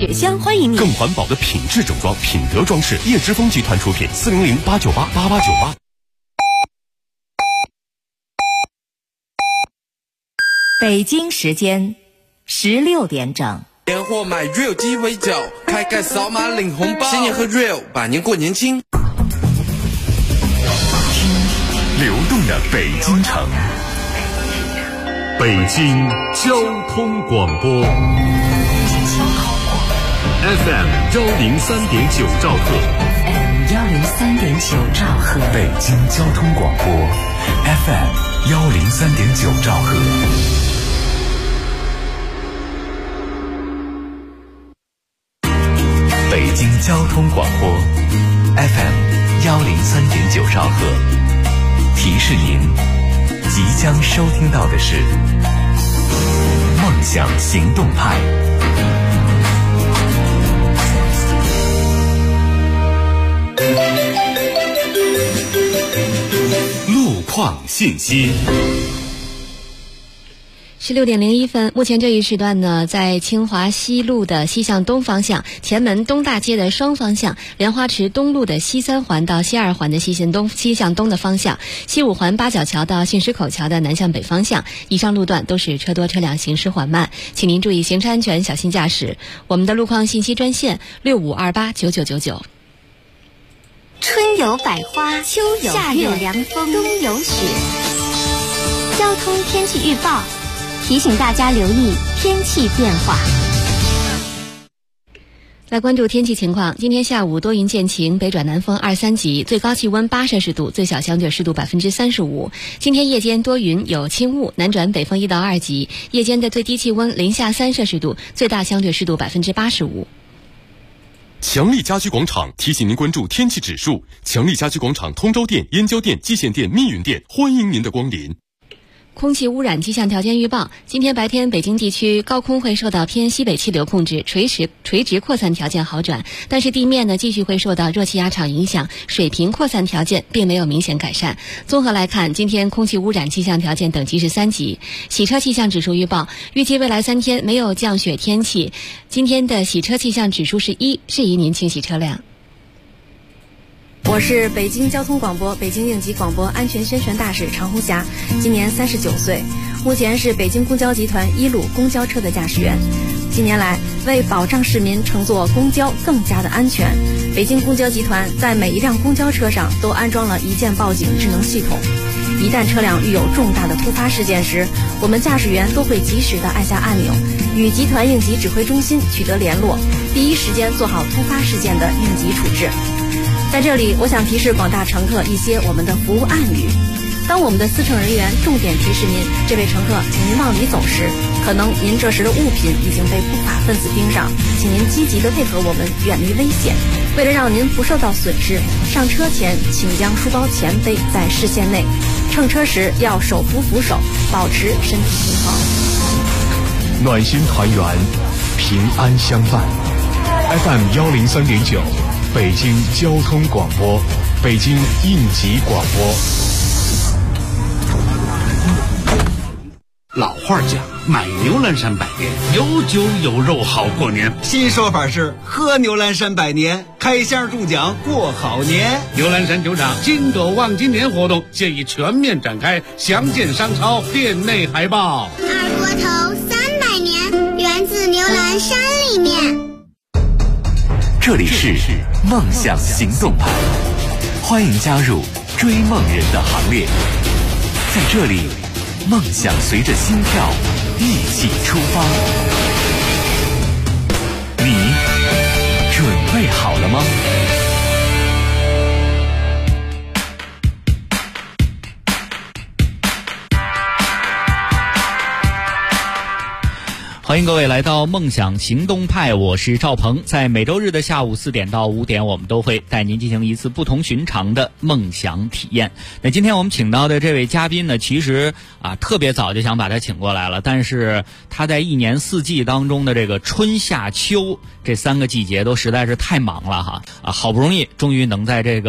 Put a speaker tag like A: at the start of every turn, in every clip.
A: 雪乡欢迎你。
B: 更环保的品质整装，品德装饰，叶之峰集团出品，400-898-8898。
A: 北京时间16点整。
C: 年货买 Real 鸡尾酒，开盖扫码领红包，新年喝 Real， 百年过年轻。
B: 流动的北京城，北京交通广播 FM 103.9兆赫，
A: 103.9兆赫，
B: 北京交通广播 FM 103.9兆赫。北京交通广播 FM 103.9兆赫，提示您即将收听到的是梦想行动派。路况信息。
D: 16点01分，目前这一时段呢，在清华西路的西向东方向、前门东大街的双方向、莲花池东路的西3环到西2环的西向东的方向、西5环八角桥到信石口桥的南向北方向，以上路段都是车多车辆行驶缓慢，请您注意行车安全，小心驾驶。我们的路况信息专线65289999。
E: 春有百花，秋有月，夏有凉风，冬有雪。交通天气预报提醒大家留意天气变化。
D: 来关注天气情况，今天下午多云见晴，北转南风2、3级，最高气温8摄氏度，最小相对湿度35%。今天夜间多云有轻雾，南转北风1到2级，夜间的最低气温零下3摄氏度，最大相对湿度85%。
B: 强力家居广场提醒您关注天气指数。强力家居广场通州店、燕郊店、蓟县店、密云店欢迎您的光临。
D: 空气污染气象条件预报，今天白天北京地区高空会受到偏西北气流控制，垂直扩散条件好转，但是地面呢继续会受到热气压场影响，水平扩散条件并没有明显改善。综合来看，今天空气污染气象条件等级是3级。洗车气象指数预报，预计未来3天没有降雪天气，今天的洗车气象指数是1，适宜您清洗车辆。
F: 我是北京交通广播北京应急广播安全宣传大使常红霞，今年39岁，目前是北京公交集团1路公交车的驾驶员。近年来，为保障市民乘坐公交更加的安全，北京公交集团在每一辆公交车上都安装了一键报警智能系统。一旦车辆遇有重大的突发事件时，我们驾驶员都会及时的按下按钮，与集团应急指挥中心取得联络，第一时间做好突发事件的应急处置。在这里，我想提示广大乘客一些我们的服务暗语。当我们的司乘人员重点提示您，这位乘客，请您往里走时，可能您这时的物品已经被不法分子盯上，请您积极的配合我们，远离危险。为了让您不受到损失，上车前请将书包前背在视线内，乘车时要手扶扶手，保持身体平衡。
G: 暖心团圆，平安相伴。FM 103.9。北京交通广播，北京应急广播。
H: 老话讲，买牛栏山百年，有酒有肉好过年。
I: 新说法是喝牛栏山百年，开箱中奖过好年。
H: 牛栏山酒厂金狗望金年活动现已全面展开，详见商超店内海报。
J: 二锅头300年，源自牛栏山里面。
B: 这里是梦想行动派，欢迎加入追梦人的行列。在这里，梦想随着心跳一起出发。你准备好了吗？
K: 欢迎各位来到梦想行动派，我是赵鹏。在每周日的下午4点到5点，我们都会带您进行一次不同寻常的梦想体验。那今天我们请到的这位嘉宾呢，其实特别早就想把他请过来了，但是他在一年4季当中的这个春夏秋这3个季节都实在是太忙了哈好不容易终于能在这个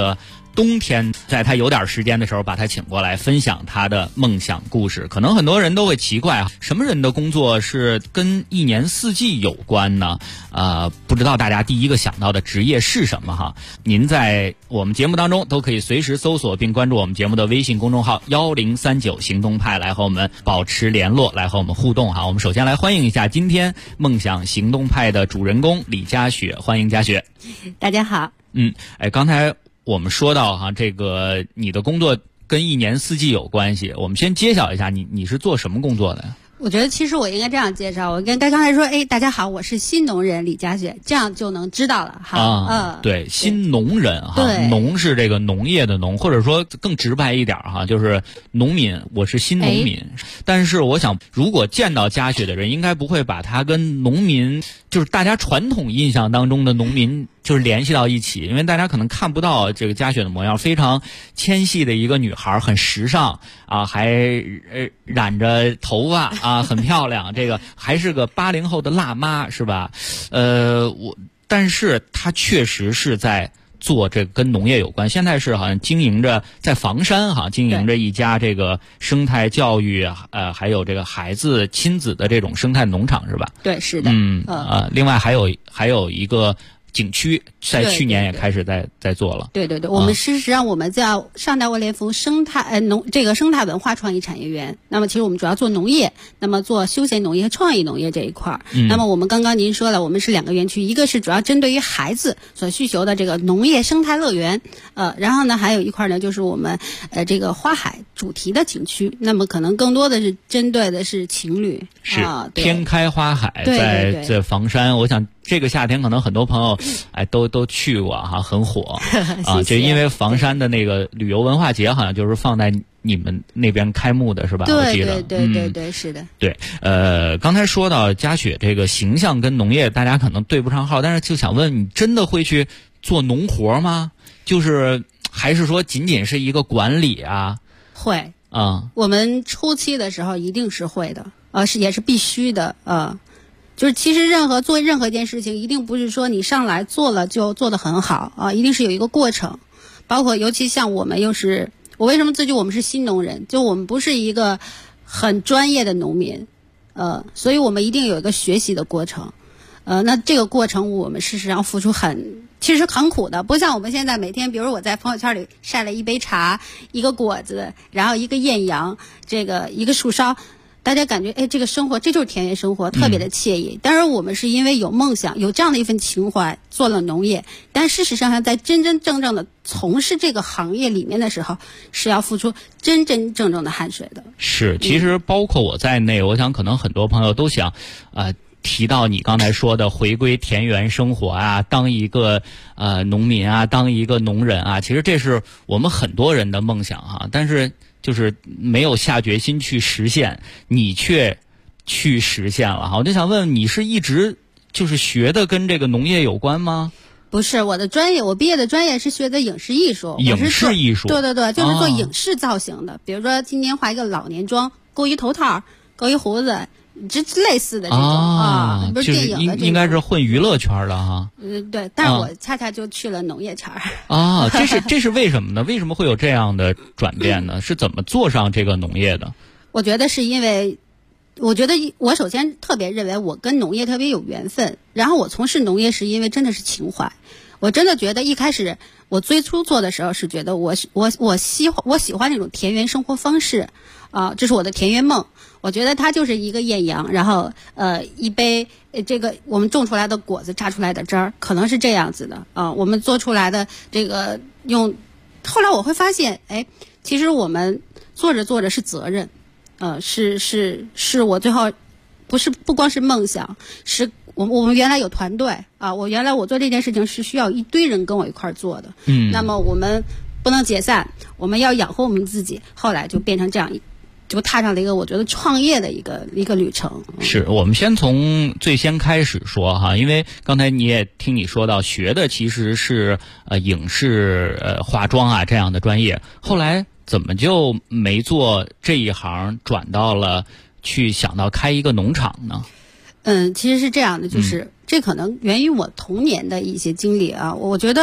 K: 冬天在他有点时间的时候把他请过来分享他的梦想故事。可能很多人都会奇怪啊，什么人的工作是跟一年四季有关呢？不知道大家第一个想到的职业是什么哈？您在我们节目当中都可以随时搜索并关注我们节目的微信公众号1039行动派，来和我们保持联络，来和我们互动哈。我们首先来欢迎一下今天梦想行动派的主人公李佳雪，欢迎佳雪。
L: 大家好。
K: 刚才我们说到哈，这个你的工作跟一年四季有关系，我们先揭晓一下你是做什么工作的呀？
L: 我觉得其实我应该这样介绍，我跟刚才说，大家好，我是新农人李佳雪，这样就能知道了哈。
K: 对，新农人哈，农是这个农业的农，或者说更直白一点哈，就是农民，我是新农民。但是我想，如果见到佳雪的人，应该不会把他跟农民，就是大家传统印象当中的农民，就是联系到一起，因为大家可能看不到这个佳雪的模样，非常纤细的一个女孩，很时尚啊，还染着头发啊，很漂亮，这个还是个80后的辣妈，是吧？但是她确实是在做这个跟农业有关，现在是好像经营着在房山经营着一家这个生态教育还有这个孩子亲子的这种生态农场，是吧？
L: 对，是的。
K: 另外还有一个景区，在去年也开始在做了。
L: 对，我们事实上我们叫上代沃联峰生态文化创意产业园。那么其实我们主要做农业，那么做休闲农业和创意农业这一块。那么我们刚刚您说了，我们是2个园区，一个是主要针对于孩子所需求的这个农业生态乐园，然后呢还有一块呢就是我们这个花海主题的景区。那么可能更多的是针对的是情侣，
K: 是天开花海，在房山，我想这个夏天可能很多朋友都去过哈，很火啊！就因为房山的那个旅游文化节好像就是放在你们那边开幕的是吧？我记得
L: 对，是的。
K: 对，刚才说到佳雪这个形象跟农业大家可能对不上号，但是就想问你，真的会去做农活吗？就是还是说仅仅是一个管理啊？
L: 会我们初期的时候一定是会的，也是必须的就是其实做任何一件事情，一定不是说你上来做了就做得很好一定是有一个过程。包括尤其像我们我为什么自居我们是新农人，就我们不是一个很专业的农民，所以我们一定有一个学习的过程。那这个过程我们事实上付出其实很苦的，不像我们现在每天，比如我在朋友圈里晒了一杯茶、一个果子，然后一个艳阳，这个一个树梢。大家感觉这个生活，这就是田园生活，特别的惬意。当然我们是因为有梦想，有这样的一份情怀做了农业，但事实上在真真正正的从事这个行业里面的时候，是要付出真真正正的汗水的。
K: 是，其实包括我在内，我想可能很多朋友都想提到你刚才说的回归田园生活啊，当一个农民啊，当一个农人啊，其实这是我们很多人的梦想哈，但是就是没有下决心去实现，你却去实现了哈。我就想问，你是一直就是学的跟这个农业有关吗？
L: 不是，我毕业的专业是学的影视艺术。
K: 影视艺术？
L: 对，就是做影视造型的。比如说今天画一个老年妆，勾一头套，勾一胡子，这类似的这种不是电影的
K: 应该是混娱乐圈的哈。
L: 对，但是我恰恰就去了农业圈
K: 这是为什么呢？为什么会有这样的转变呢？是怎么做上这个农业的？
L: 我觉得是因为，我首先特别认为我跟农业特别有缘分，然后我从事农业是因为真的是情怀。我真的觉得一开始我最初做的时候是觉得我喜欢那种田园生活方式这是我的田园梦。我觉得它就是一个艳阳，然后一杯这个我们种出来的果子榨出来的汁儿，可能是这样子的我们做出来的这个后来我会发现其实我们做着是责任是我最后不光是梦想，是我们原来有团队我做这件事情是需要一堆人跟我一块儿做的那么我们不能解散，我们要养活我们自己，后来就变成这样就踏上了一个我觉得创业的一个旅程。
K: 是，我们先从最先开始说哈，因为刚才听你说到学的其实是影视化妆这样的专业，后来怎么就没做这一行，转到了去想到开一个农场呢？
L: 其实是这样的，就是这可能源于我童年的一些经历我觉得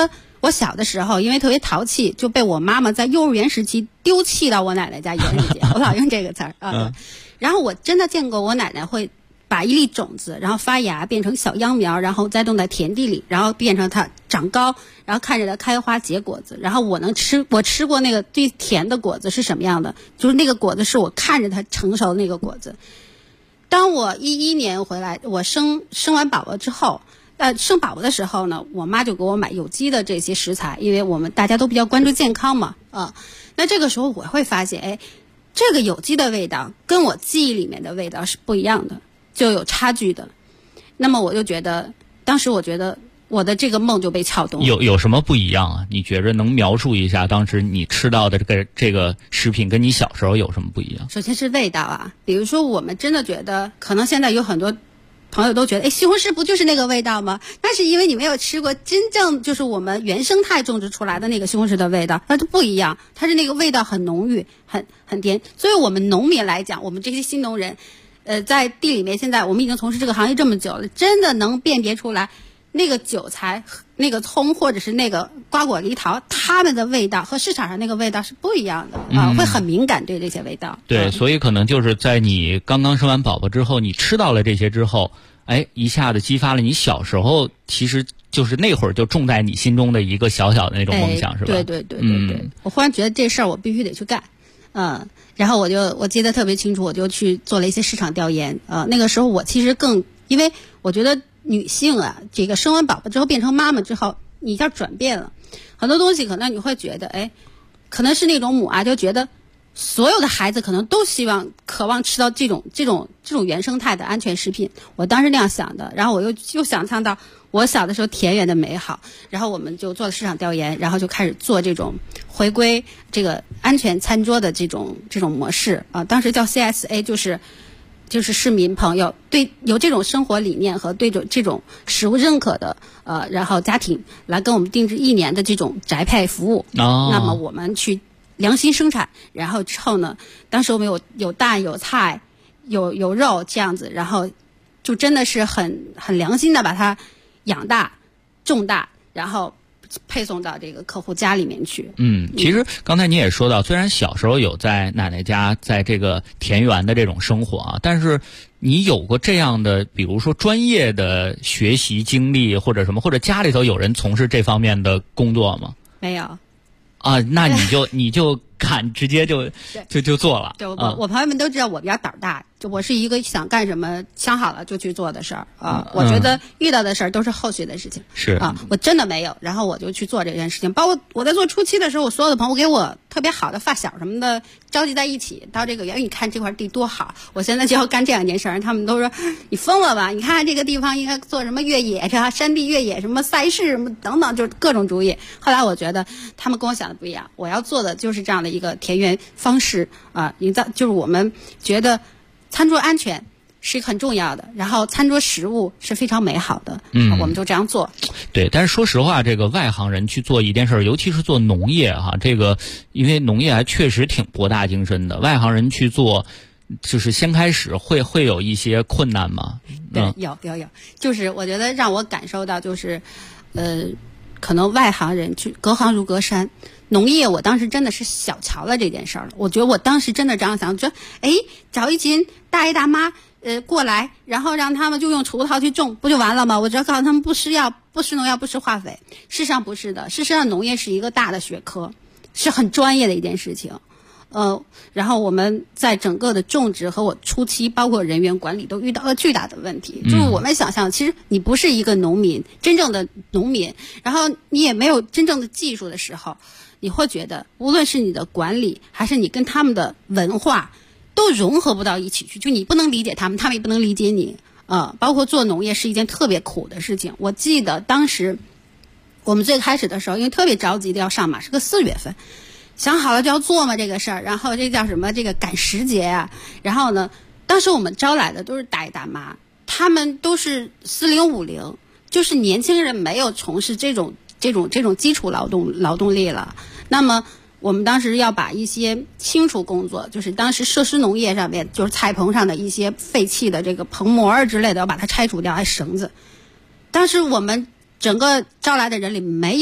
L: 我小的时候因为特别淘气，就被我妈妈在幼儿园时期丢弃到我奶奶家园里去，我老用这个词儿啊。然后我真的见过我奶奶会把一粒种子，然后发芽变成小秧苗，然后栽种在田地里，然后变成它长高，然后看着它开花结果子。然后我吃过那个最甜的果子是什么样的，就是那个果子是我看着它成熟的那个果子。当我11年回来，我生完宝宝之后，生宝宝的时候呢，我妈就给我买有机的这些食材，因为我们大家都比较关注健康嘛，那这个时候我会发现，这个有机的味道跟我记忆里面的味道是不一样的，就有差距的。那么我就觉得，当时我觉得我的这个梦就被撬动了。
K: 有什么不一样啊？你觉着能描述一下当时你吃到的这个食品跟你小时候有什么不一样？
L: 首先是味道啊，比如说我们真的觉得，可能现在有很多朋友都觉得，西红柿不就是那个味道吗？那是因为你没有吃过真正就是我们原生态种植出来的那个西红柿的味道，它就不一样，它是那个味道很浓郁，很甜。所以我们农民来讲，我们这些新农人，在地里面，现在我们已经从事这个行业这么久了，真的能辨别出来那个韭菜、那个葱或者是那个瓜果梨桃，它们的味道和市场上那个味道是不一样的会很敏感对这些味道。
K: 对，所以可能就是在你刚刚生完宝宝之后，你吃到了这些之后，一下子激发了你小时候其实就是那会儿就种在你心中的一个小小的那种梦想，是吧？
L: 对。我忽然觉得这事儿我必须得去干，然后我记得特别清楚，我就去做了一些市场调研。那个时候我其实因为我觉得女性啊，这个生完宝宝之后变成妈妈之后，你要转变了很多东西，可能你会觉得，可能是那种母爱，就觉得所有的孩子可能都渴望吃到这种原生态的安全食品。我当时那样想的，然后我又想象到我小的时候田园的美好，然后我们就做了市场调研，然后就开始做这种回归这个安全餐桌的这种模式啊，当时叫 CSA， 就是市民朋友对有这种生活理念和对这种食物认可的然后家庭来跟我们定制1年的这种宅配服务。那么我们去良心生产，然后之后呢，当时我们有蛋有菜有肉这样子，然后就真的是很良心的把它养大种大，然后配送到这个客户家里面去。
K: 其实刚才你也说到，虽然小时候有在奶奶家在这个田园的这种生活啊，但是你有过这样的比如说专业的学习经历或者什么，或者家里头有人从事这方面的工作吗？
L: 没有
K: 啊，那你就敢直接就做了。
L: 对，我朋友们都知道我比较胆大，就我是一个想干什么想好了就去做的事儿啊。我觉得遇到的事儿都是后续的事情，
K: 是
L: 啊，我真的没有，然后我就去做这件事情。包括我在做初期的时候，我所有的朋友给我特别好的发小什么的召集在一起，到这个你看这块地多好，我现在就要干这2件事儿。他们都说你疯了吧？你看这个地方应该做什么越野是吧？山地越野什么赛事什么等等，就是各种主意。后来我觉得他们跟我想的不一样，我要做的就是这样的一个田园方式啊，营造就是我们觉得餐桌安全是很重要的，然后餐桌食物是非常美好的，我们就这样做。
K: 对，但是说实话，这个外行人去做一件事，尤其是做农业哈，这个因为农业还确实挺博大精深的，外行人去做，就是先开始会有一些困难吗？
L: 对，有，就是我觉得让我感受到就是，可能外行人去隔行如隔山。农业我当时真的是小瞧了这件事儿了，我觉得我当时真的这样想，说找一群大爷大妈过来，然后让他们就用锄头去种不就完了吗？我只要告诉他们不吃药不吃农药不吃化肥。事实上不是的，事实上农业是一个大的学科，是很专业的一件事情。然后我们在整个的种植和我初期包括人员管理都遇到了巨大的问题，就是我们想象其实你不是一个农民，真正的农民，然后你也没有真正的技术的时候，你会觉得无论是你的管理还是你跟他们的文化都融合不到一起去，就你不能理解他们，他们也不能理解你。包括做农业是一件特别苦的事情。我记得当时我们最开始的时候，因为特别着急的要上马，是个4月份，想好了就要做嘛这个事儿，然后这叫什么这个赶时节啊。然后呢，当时我们招来的都是大爷大妈，他们都是40、50，就是年轻人没有从事这种基础劳动力了。那么我们当时要把一些清除工作，就是当时设施农业上面就是菜棚上的一些废弃的这个棚膜之类的，要把它拆除掉，还绳子。当时我们整个招来的人里没有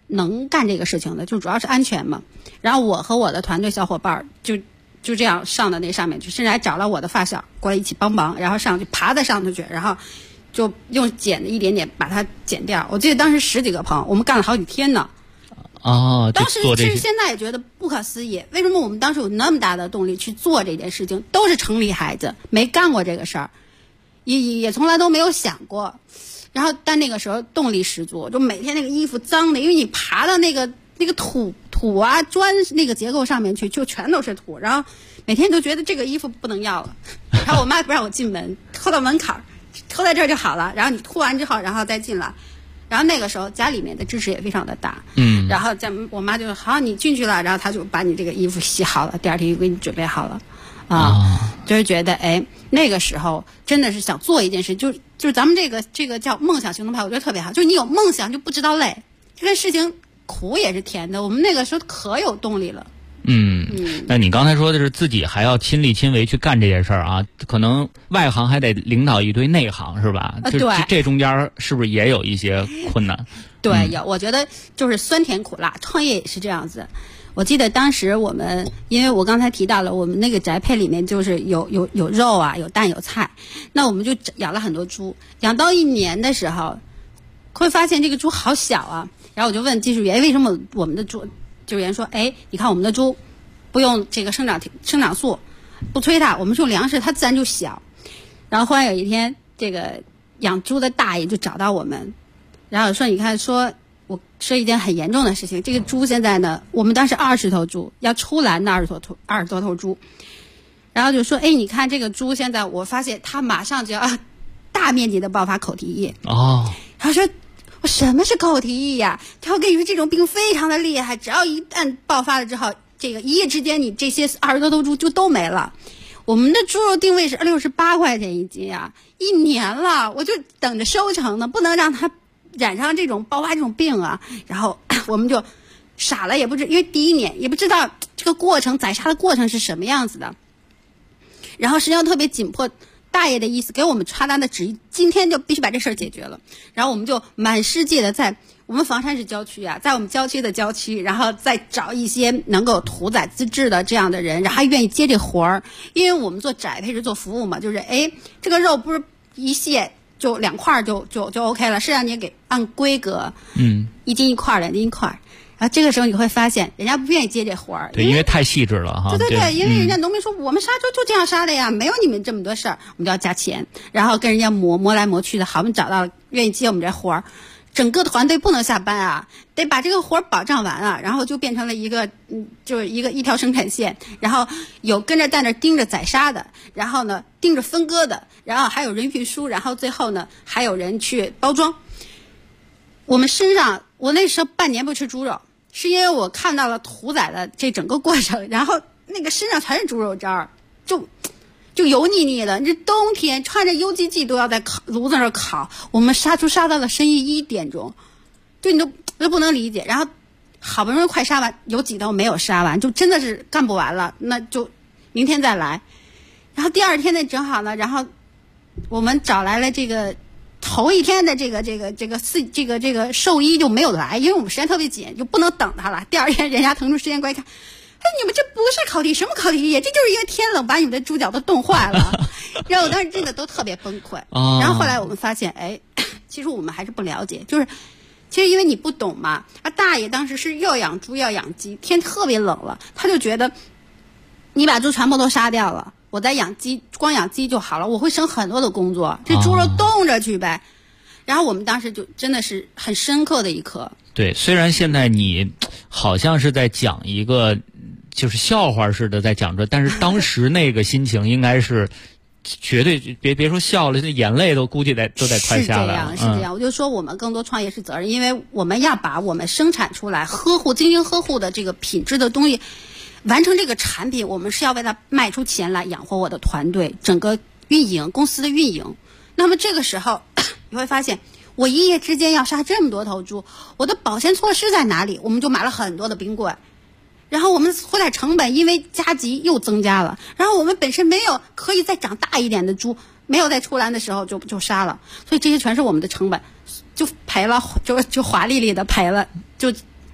L: 能干这个事情的，就主要是安全嘛。然后我和我的团队小伙伴就这样上到那上面去，甚至还找了我的发小过来一起帮忙，然后上去爬到上头去，然后就用剪的一点点把它剪掉。我记得当时10几个棚，我们干了好几天呢。当时其实现在也觉得不可思议，为什么我们当时有那么大的动力去做这件事情？都是城里孩子，没干过这个事儿，也从来都没有想过。然后但那个时候动力十足，就每天那个衣服脏的，因为你爬到那个土啊砖那个结构上面去，就全都是土，然后每天都觉得这个衣服不能要了，然后我妈不让我进门，拖到门槛，拖在这儿就好了，然后你拖完之后然后再进来。然后那个时候家里面的支持也非常的大，然后我妈就好，你进去了，然后她就把你这个衣服洗好了，第二天就给你准备好了，就是觉得那个时候真的是想做一件事，就是咱们这个叫梦想行动派，我觉得特别好，就是你有梦想就不知道累，这个事情苦也是甜的，我们那个时候可有动力了。
K: 那你刚才说的是自己还要亲力亲为去干这件事儿啊，可能外行还得领导一堆内行是吧？
L: 对，
K: 这中间是不是也有一些困难？
L: 对，我觉得就是酸甜苦辣，创业也是这样子。我记得当时我们，因为我刚才提到了，我们那个宅配里面就是有肉啊，有蛋有菜，那我们就养了很多猪，养到1年的时候，会发现这个猪好小啊，然后我就问技术员，为什么我们的猪？技术员说，你看我们的猪不用这个生长素，不催它，我们用粮食，它自然就小。然后忽然有一天，这个养猪的大爷就找到我们，然后说，你看，说我说一件很严重的事情，这个猪现在呢，我们当时20头猪要出栏的20多头猪，然后就说，你看这个猪现在，我发现它马上就要大面积的爆发口蹄疫。他说，什么是口蹄疫呀？我跟你说，这种病非常的厉害，只要一旦爆发了之后，这个一夜之间，你这些20多头猪就都没了。我们的猪肉定位是68块钱1斤啊，1年了，我就等着收成呢，不能让它染上这种爆发这种病啊。然后我们就傻了，也不知，因为第1年也不知道这个过程宰杀的过程是什么样子的。然后实际上特别紧迫。大爷的意思给我们传达的旨意，今天就必须把这事儿解决了。然后我们就满世界的在我们房山市郊区啊，在我们郊区的郊区，然后再找一些能够屠宰自制的这样的人，然后还愿意接这活儿。因为我们做宅配是做服务嘛，就是这个肉不是一卸就2块就 OK 了，是让你给按规格，1斤1块2斤1块。然后这个时候你会发现，人家不愿意接这活儿，
K: 对，因为太细致了哈。
L: 对，因为人家农民说，我们杀猪就这样杀的呀，没有你们这么多事儿，我们就要加钱，然后跟人家磨来磨去的，好，我们找到了愿意接我们这活儿，整个团队不能下班啊，得把这个活儿保障完啊，然后就变成了一个就是一条生产线，然后有跟着在那盯着宰杀的，然后呢盯着分割的，然后还有人运输，然后最后呢还有人去包装。我们身上，我那时候半年不吃猪肉，是因为我看到了屠宰的这整个过程，然后那个身上全是猪肉渣儿，就油腻腻的。你这冬天穿着油唧唧都要在炉子上烤，我们杀猪杀到了深夜1点钟，就你都不能理解。然后好不容易快杀完，有几头没有杀完，就真的是干不完了，那就明天再来。然后第2天呢正好呢，然后我们找来了这个头1天的这个兽医就没有来，因为我们时间特别紧，就不能等他了。第2天人家腾出时间过来看，你们这不是烤蹄，什么烤蹄疫？这就是因为天冷把你们的猪脚都冻坏了。然后我当时真的都特别崩溃。然后后来我们发现，其实我们还是不了解，就是其实因为你不懂嘛。大爷当时是又养猪要养鸡，天特别冷了，他就觉得你把猪全部都杀掉了，我再养鸡，光养鸡就好了，我会省很多的工作，这猪肉冻着去呗。然后我们当时就真的是很深刻的一刻。
K: 对，虽然现在你好像是在讲一个就是笑话似的在讲着，但是当时那个心情应该是绝对别说笑了，这眼泪都估计都得快下来了。
L: 是这样，我就说我们更多创业是责任，因为我们要把我们生产出来精心呵护的这个品质的东西完成这个产品，我们是要为它卖出钱来养活我的团队，整个运营公司的运营。那么这个时候你会发现，我一夜之间要杀这么多头猪，我的保鲜措施在哪里？我们就买了很多的冰柜，然后我们货载成本因为加急又增加了，然后我们本身没有可以再长大一点的猪，没有在出栏的时候就杀了，所以这些全是我们的成本，就赔了，就华丽丽的赔了，就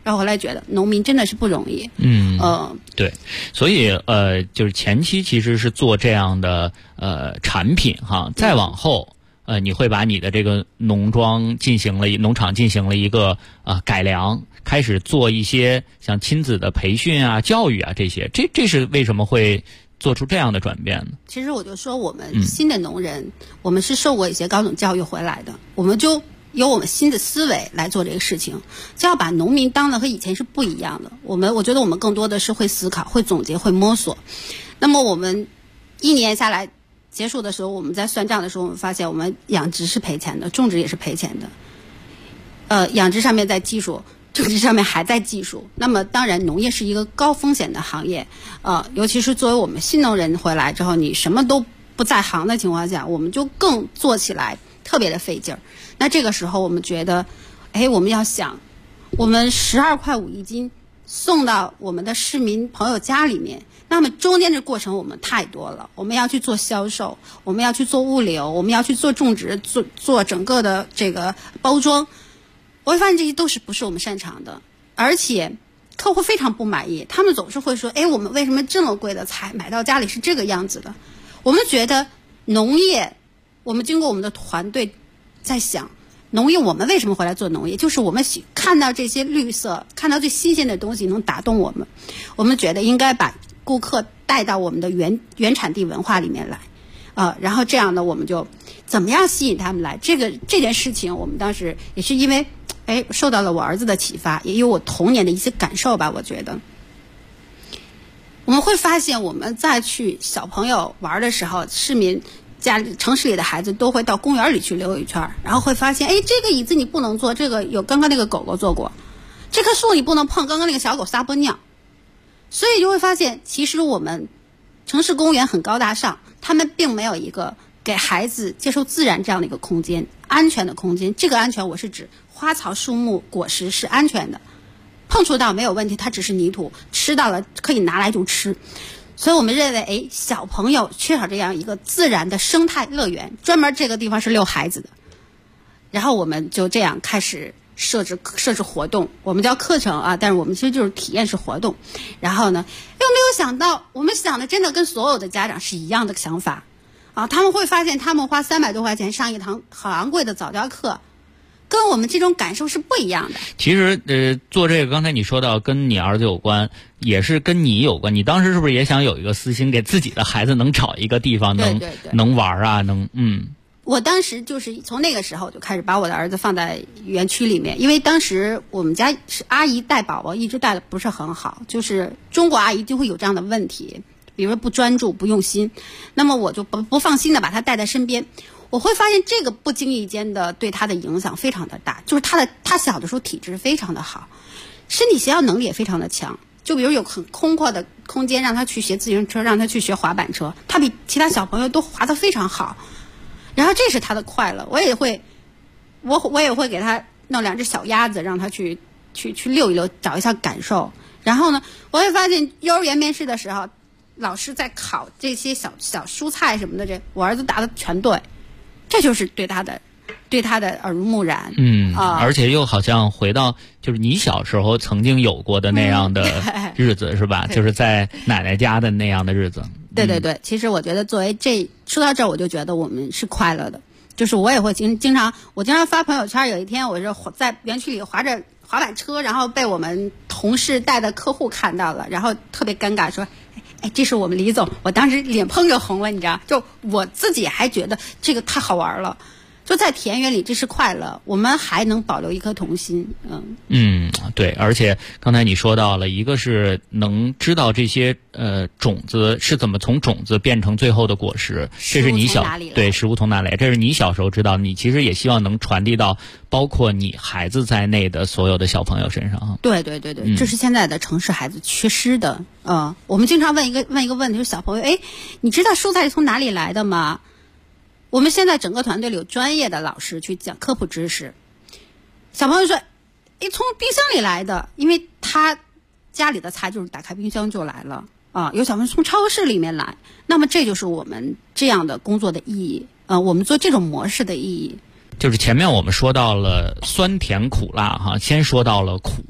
L: 然后后来觉得农民真的是不容易。
K: 对，所以就是前期其实是做这样的产品哈，再往后你会把你的这个农场进行了一个改良，开始做一些像亲子的培训啊、教育啊这些，这是为什么会做出这样的转变呢？
L: 其实我就说我们新的农人，我们是受过一些高等教育回来的，我们就有我们新的思维来做这个事情，就要把农民当的和以前是不一样的。我觉得我们更多的是会思考、会总结、会摸索。那么我们1年下来结束的时候，我们在算账的时候，我们发现我们养殖是赔钱的，种植也是赔钱的。养殖上面在技术，种植上面还在技术。那么当然，农业是一个高风险的行业，尤其是作为我们新农人回来之后，你什么都不在行的情况下，我们就更做起来特别的费劲儿。那这个时候我们觉得，我们要想，我们12.5块一斤送到我们的市民朋友家里面，那么中间这过程我们太多了，我们要去做销售，我们要去做物流，我们要去做种植，做整个的这个包装。我会发现这些都是不是我们擅长的，而且客户非常不满意，他们总是会说，我们为什么这么贵的菜买到家里是这个样子的？我们觉得农业，我们经过我们的团队在想，农业我们为什么回来做农业，就是我们看到这些绿色，看到最新鲜的东西能打动我们，我们觉得应该把顾客带到我们的原产地文化里面来，然后这样呢，我们就怎么样吸引他们来？这件事情，我们当时也是因为受到了我儿子的启发，也有我童年的一些感受吧。我觉得我们会发现，我们在去小朋友玩的时候，城市里的孩子都会到公园里去溜一圈，然后会发现，这个椅子你不能坐，这个有刚刚那个狗狗坐过，这棵树你不能碰，刚刚那个小狗撒泼尿。所以就会发现，其实我们城市公园很高大上，他们并没有一个给孩子接受自然这样的一个空间，安全的空间。这个安全我是指花草树木果实是安全的，碰触到没有问题，它只是泥土，吃到了可以拿来就吃。所以我们认为，小朋友缺少这样一个自然的生态乐园，专门这个地方是遛孩子的。然后我们就这样开始设置活动，我们叫课程啊，但是我们其实就是体验式活动。然后呢，又没有想到，我们想的真的跟所有的家长是一样的想法啊，他们会发现他们花300多块钱上一堂很昂贵的早教课，跟我们这种感受是不一样的。
K: 其实做这个，刚才你说到跟你儿子有关，也是跟你有关。你当时是不是也想有一个私心，给自己的孩子能找一个地方能玩啊，
L: 我当时就是从那个时候就开始把我的儿子放在园区里面，因为当时我们家是阿姨带宝宝，一直带的不是很好，就是中国阿姨就会有这样的问题，比如说不专注、不用心，那么我就不放心的把他带在身边。我会发现这个不经意间的对他的影响非常的大，就是他小的时候体质非常的好，身体协调能力也非常的强。就比如有很空阔的空间让他去学自行车，让他去学滑板车，他比其他小朋友都滑得非常好。然后这是他的快乐，我也会给他弄2只小鸭子，让他去溜一溜，找一下感受。然后呢，我会发现幼儿园面试的时候，老师在考这些小蔬菜什么的，我儿子答的全对，这就是对他的耳濡目染。
K: 而且又好像回到就是你小时候曾经有过的那样的日子，是吧？就是在奶奶家的那样的日子。
L: 对对对，其实我觉得说到这儿，我就觉得我们是快乐的。就是我也会经常发朋友圈，有一天我是在园区里滑着滑板车，然后被我们同事带的客户看到了，然后特别尴尬说，这是我们李总。我当时脸砰就红了，你知道，就我自己还觉得这个太好玩了。就在田园里，这是快乐，我们还能保留一颗童心。
K: 对，而且刚才你说到了，一个是能知道这些种子是怎么从种子变成最后的果实，这是你食物从哪里来，这是你小时候知道，你其实也希望能传递到包括你孩子在内的所有的小朋友身上啊。
L: 对，这是现在的城市孩子缺失的。我们经常问一个问题，就是小朋友，你知道蔬菜是从哪里来的吗？我们现在整个团队里有专业的老师去讲科普知识，小朋友说，从冰箱里来的，因为他家里的菜就是打开冰箱就来了啊。有小朋友从超市里面来，那么这就是我们这样的工作的意义，我们做这种模式的意义。
K: 就是前面我们说到了酸甜苦辣哈，先说到了苦，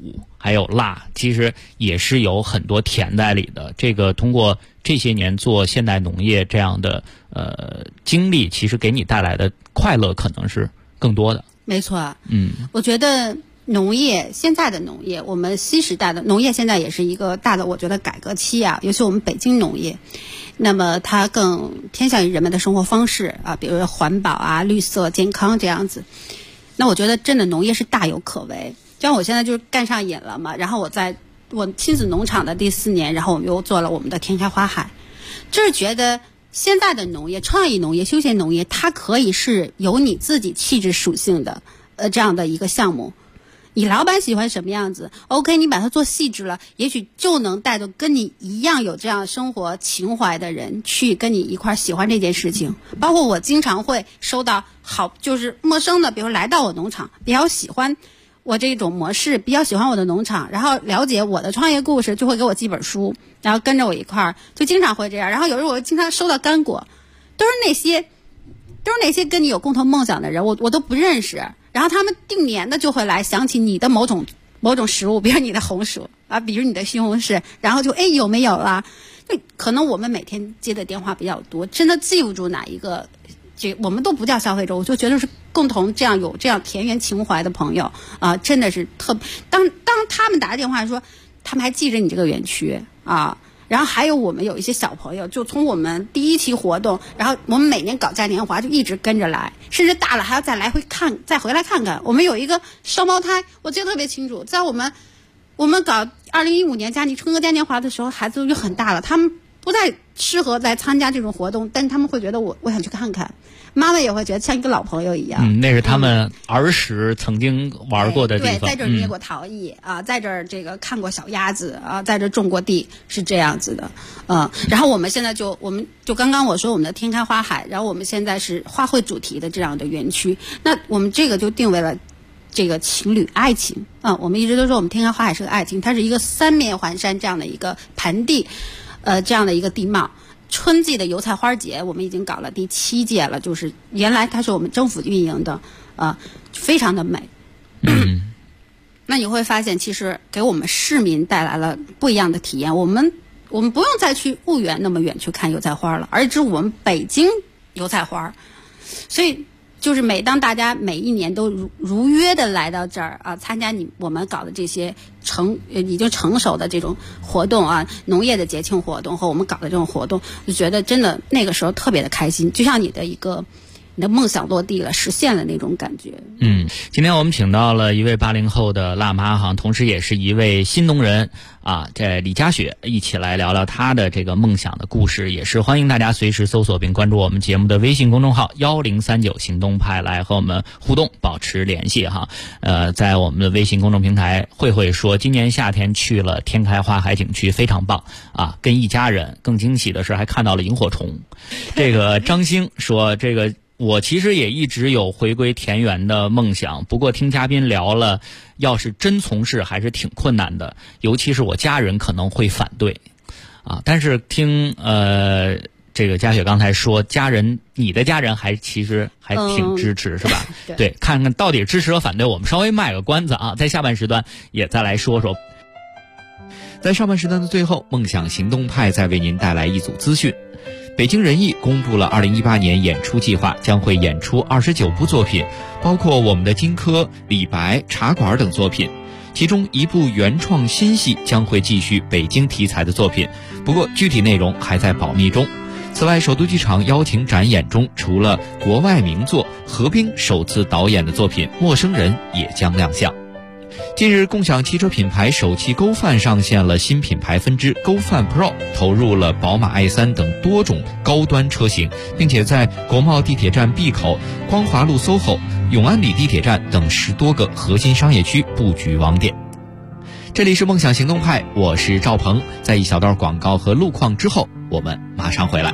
K: 还有辣，其实也是有很多甜在里的。这个通过这些年做现代农业这样的经历，其实给你带来的快乐可能是更多的。
L: 没错，我觉得农业现在的农业，我们新时代的农业现在也是一个大的，我觉得改革期啊，尤其我们北京农业，那么它更偏向于人们的生活方式啊，比如说环保啊、绿色、健康这样子。那我觉得真的农业是大有可为。就像我现在就是干上瘾了嘛，然后我在我亲子农场的第4年，然后我们又做了我们的天开花海，就是觉得现在的农业、创意农业、休闲农业，它可以是有你自己气质属性的这样的一个项目。你老板喜欢什么样子 ，OK， 你把它做细致了，也许就能带着跟你一样有这样生活情怀的人去跟你一块喜欢这件事情。包括我经常会收到就是陌生的，比如来到我农场，比较喜欢我这种模式，比较喜欢我的农场，然后了解我的创业故事，就会给我寄本书，然后跟着我一块儿，就经常会这样。然后有时候我经常收到干果，都是那些跟你有共同梦想的人，我都不认识。然后他们定年的就会来想起你的某种食物，比如你的红薯啊，比如你的西红柿，然后就有没有啦？就可能我们每天接的电话比较多，真的记不住哪一个。我们都不叫消费者，我就觉得是共同这样有这样田园情怀的朋友啊，真的是特别。当他们打个电话说，他们还记着你这个园区啊。然后还有我们有一些小朋友，就从我们第1期活动，然后我们每年搞嘉年华就一直跟着来，甚至大了还要再回来看看。我们有一个双胞胎，我记得特别清楚，在我们搞2015年春歌嘉年华的时候，孩子就很大了，他们不再适合来参加这种活动，但他们会觉得我想去看看。妈妈也会觉得像一个老朋友一样。那
K: 是他们儿时曾经玩过的地方。
L: 对，在这儿捏过陶艺啊，在这儿这个看过小鸭子啊，在这儿种过地，是这样子的。然后我们现在我们刚刚我说我们的天开花海，然后我们现在是花卉主题的这样的园区。那我们这个就定为了这个情侣爱情啊。我们一直都说我们天开花海是个爱情，它是一个3面环山这样的一个盆地，这样的一个地貌。春季的油菜花节我们已经搞了第7届了，就是原来它是我们政府运营的，非常的美。那你会发现其实给我们市民带来了不一样的体验，我们不用再去婺源那么远去看油菜花了，而是我们北京油菜花。所以就是每当大家每一年都如约的来到这儿啊，参加我们搞的这些已经成熟的这种活动啊，农业的节庆活动和我们搞的这种活动，就觉得真的那个时候特别的开心，就像你的梦想落地了，实现了那种感觉。
K: 今天我们请到了一位80后的辣妈哈，同时也是一位新农人啊，这李佳雪，一起来聊聊她的这个梦想的故事。也是欢迎大家随时搜索并关注我们节目的微信公众号1039行动派，来和我们互动保持联系哈。在我们的微信公众平台，慧说今年夏天去了天开花海景区，非常棒啊，跟一家人。更惊喜的是还看到了萤火虫。这个张星说，这个我其实也一直有回归田园的梦想，不过听嘉宾聊了，要是真从事还是挺困难的，尤其是我家人可能会反对啊。但是听这个佳雪刚才说，你的家人其实还挺支持，是吧？对，看看到底支持和反对，我们稍微卖个关子啊，在下半时段也再来说说。在上半时段的最后，梦想行动派再为您带来一组资讯。北京人艺公布了2018年演出计划，将会演出29部作品，包括我们的荆轲、李白、茶馆等作品。其中一部原创新戏将会继续北京题材的作品，不过具体内容还在保密中。此外，首都剧场邀请展演中，除了国外名作，何冰首次导演的作品《陌生人》也将亮相。近日，共享汽车品牌首汽勾范上线了新品牌分支勾范 Pro， 投入了宝马 i3 等多种高端车型，并且在国贸地铁站 B 口、光华路 SOHO、永安里地铁站等10多个核心商业区布局网点。这里是梦想行动派，我是赵鹏。在一小段广告和路况之后，我们马上回来。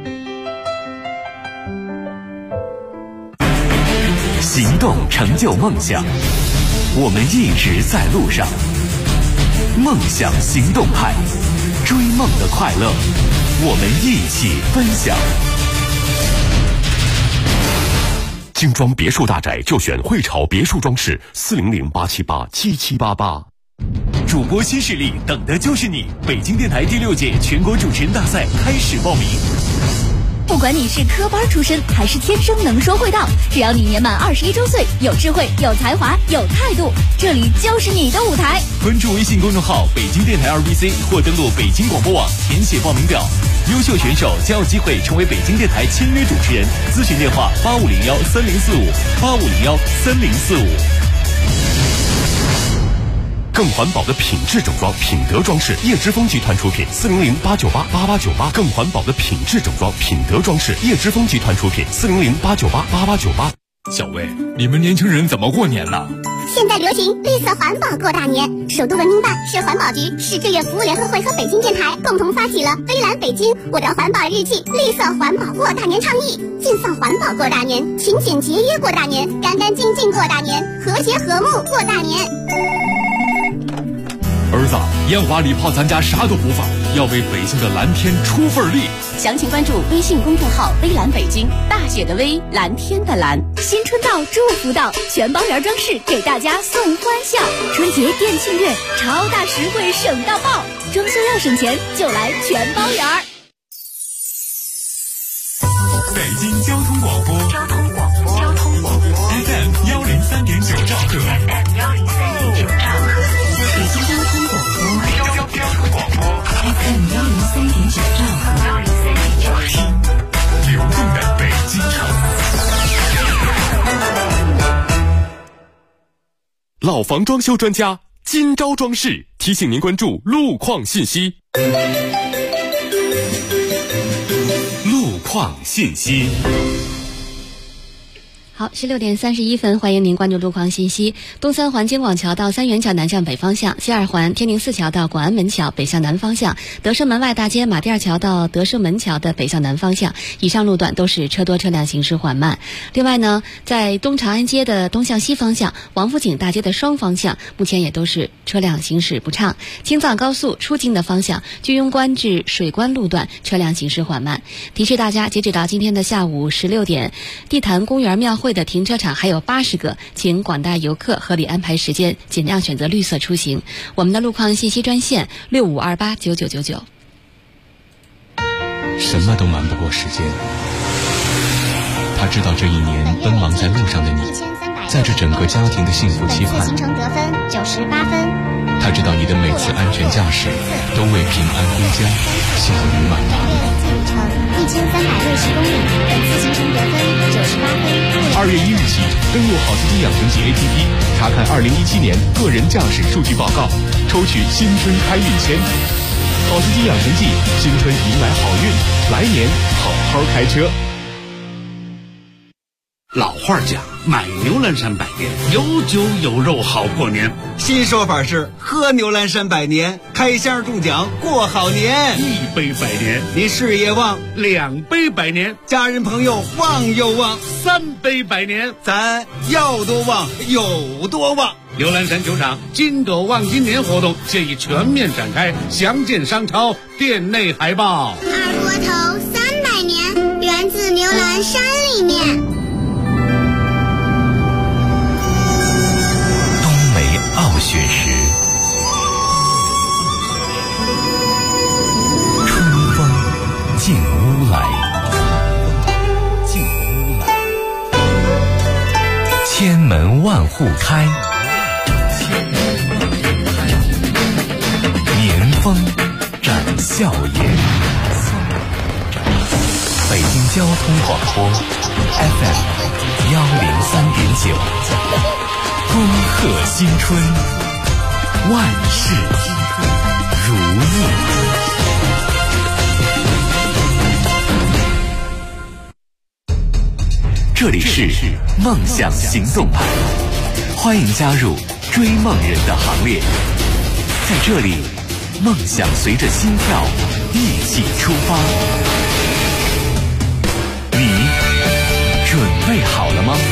B: 行动成就梦想，我们一直在路上。梦想行动派，追梦的快乐，我们一起分享。
M: 精装别墅大宅就选汇潮别墅装饰，400-878-7788。
B: 主播新势力，等的就是你！北京电台第6届全国主持人大赛开始报名。
N: 不管你是科班出身还是天生能说会道，只要你年满21周岁，有智慧、有才华、有态度，这里就是你的舞台。
B: 关注微信公众号北京电台2BC 或登录北京广播网填写报名表，优秀选手将有机会成为北京电台签约主持人。咨询电话85013045，85013045。
M: 更环保的品质整装，品德装饰，叶之峰集团出品，400-898-8898。更环保的品质整装，品德装饰，叶之峰集团出品，400-898-8898。
G: 小薇，你们年轻人怎么过年呢？
J: 现在流行绿色环保过大年，首都文明办、市环保局、市志愿服务联合会和北京电台共同发起了“微蓝北京，我的环保日记”绿色环保过大年倡议，尽放环保过大年，勤俭节约过大年，干干净净过大年，和谐和睦过大年。
G: 儿子，烟花礼炮咱家啥都不放，要为北京的蓝天出份力。
N: 详情关注微信公众号“微蓝北京”，大写的微，蓝天的蓝。新春到，祝福到，全包圆装饰给大家送欢笑。春节店庆月，超大实惠省到爆，装修要省钱就来全包圆。
B: 北京交通广播FM 103.9兆赫，北京交通广播 FM 103.9兆赫，听流动的北京城。
M: 老房装修专家今朝装饰提醒您关注路况信息。
B: 路况信息。
D: 好，16点31分，欢迎您关注路况信息。东三环京广桥到三元桥南向北方向，西二环天宁寺桥到广安门桥北向南方向，德胜门外大街马甸桥到德胜门桥的北向南方向，以上路段都是车多车辆行驶缓慢。另外呢，在东长安街的东向西方向，王府井大街的双方向目前也都是车辆行驶不畅。京藏高速出京的方向，居庸关至水关路段车辆行驶缓慢。提示大家，截止到今天的下午16点，地坛公园庙会的停车场还有80个，请广大游客合理安排时间，尽量选择绿色出行。我们的路况信息专线65289999。
G: 什么都瞒不过时间，他知道这一年奔忙在路上的你，在这整个家庭的幸福期盼。
J: 行程得分98分。
G: 他知道你的每次安全驾驶都为平安归家笑语满堂。
J: 1360公里，本次行程得分98分。
G: 2月1日起，登录好司机养成记 APP， 查看2017年个人驾驶数据报告，抽取新春开运签。好司机养成记，新春迎来好运，来年好好开车。
H: 老话讲，买牛栏山百年，有酒有肉好过年。
I: 新说法是喝牛栏山百年，开箱中奖过好年。
H: 1杯百年，
I: 你事业旺
H: ；2杯百年，
I: 家人朋友旺又旺
H: ；3杯百年，
I: 咱要多旺有多旺。
H: 牛栏山酒厂金狗旺今年活动现已全面展开，详见商超店内海报。
J: 二锅头300年，源自牛栏山里面。
B: 傲雪时，春风进屋来，千门万户开，年风展笑颜。北京交通广播 FM 103.9。恭贺新春，万事如意。这里是梦想行动派，欢迎加入追梦人的行列。在这里，梦想随着心跳一起出发。你准备好了吗？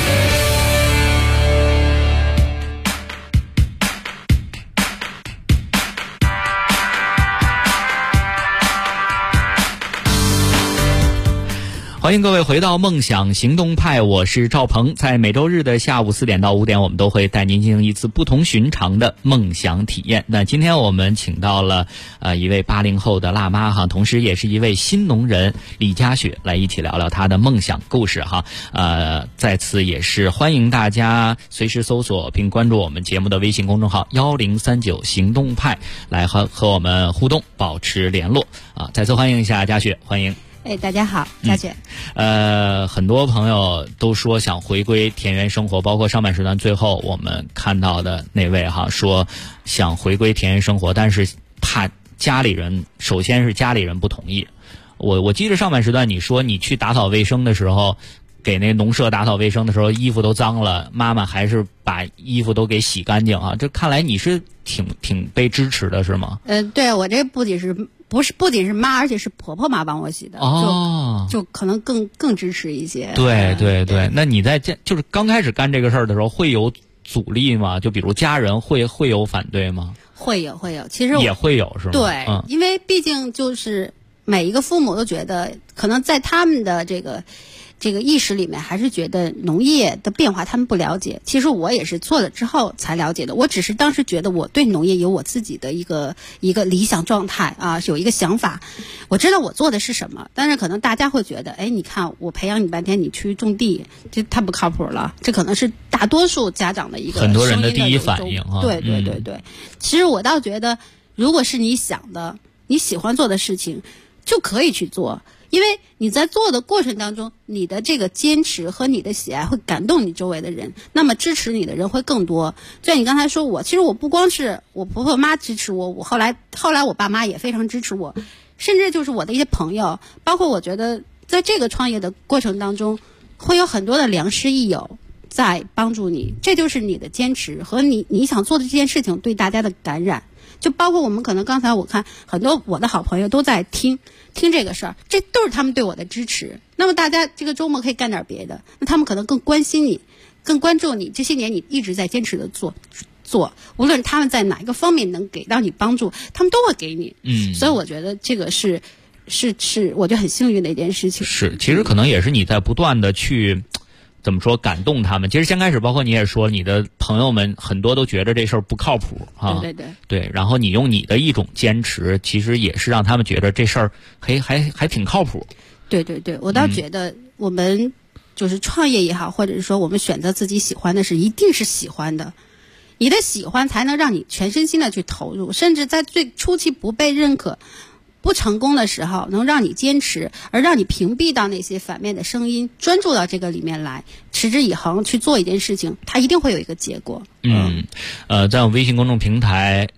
K: 欢迎各位回到梦想行动派，我是赵鹏。在每周日的下午4点到5点，我们都会带您进行一次不同寻常的梦想体验。那今天我们请到了一位80后的辣妈哈，同时也是一位新农人李佳雪，来一起聊聊她的梦想故事哈。在此也是欢迎大家随时搜索并关注我们节目的微信公众号1039行动派，来和我们互动，保持联络啊！再次欢迎一下佳雪，欢迎。
L: 大家好，佳雪。
K: 很多朋友都说想回归田园生活，包括上半时段最后我们看到的那位哈，说想回归田园生活，但是怕家里人，首先是家里人不同意。我记得上半时段你说你去打扫卫生的时候，给那农舍打扫卫生的时候，衣服都脏了，妈妈还是把衣服都给洗干净啊。这看来你是挺被支持的，是吗？
L: 对，我这不仅是妈，而且是婆婆妈帮我洗的，就可能更支持一些。
K: 对，那你在就是刚开始干这个事儿的时候，会有阻力吗？就比如家人会有反对吗？
L: 会有，其实
K: 也会有，是吗？
L: 对，因为毕竟就是每一个父母都觉得，可能在他们的这个意识里面，还是觉得农业的变化他们不了解。其实我也是做了之后才了解的，我只是当时觉得我对农业有我自己的一个理想状态啊，有一个想法，我知道我做的是什么。但是可能大家会觉得，你看我培养你半天，你去种地，这太不靠谱了。这可能是大多数家长的一个
K: 很多人的第一反应啊。
L: 对。其实我倒觉得，如果是你想的，你喜欢做的事情，就可以去做。因为你在做的过程当中，你的这个坚持和你的喜爱会感动你周围的人，那么支持你的人会更多。就像你刚才说其实我不光是我婆婆妈支持我后来我爸妈也非常支持我，甚至就是我的一些朋友，包括我觉得在这个创业的过程当中，会有很多的良师益友在帮助你，这就是你的坚持和你想做的这件事情对大家的感染。就包括我们可能刚才我看很多我的好朋友都在听这个事儿，这都是他们对我的支持。那么大家这个周末可以干点别的，那他们可能更关心你，更关注你，这些年你一直在坚持的做，无论他们在哪一个方面能给到你帮助，他们都会给你。所以我觉得这个是我觉得很幸运的一件事情。
K: 是，其实可能也是你在不断的去怎么说感动他们。其实先开始包括你也说你的朋友们很多都觉得这事儿不靠谱哈。对，然后你用你的一种坚持，其实也是让他们觉得这事儿还挺靠谱。
L: 对，我倒觉得我们就是创业也好，或者是说我们选择自己喜欢的事，一定是喜欢的。你的喜欢才能让你全身心的去投入，甚至在最初期不被认可不成功的时候，能让你坚持，而让你屏蔽到那些反面的声音，专注到这个里面来，持之以恒去做一件事情，它一定会有一个结果。
K: 在我微信公众平台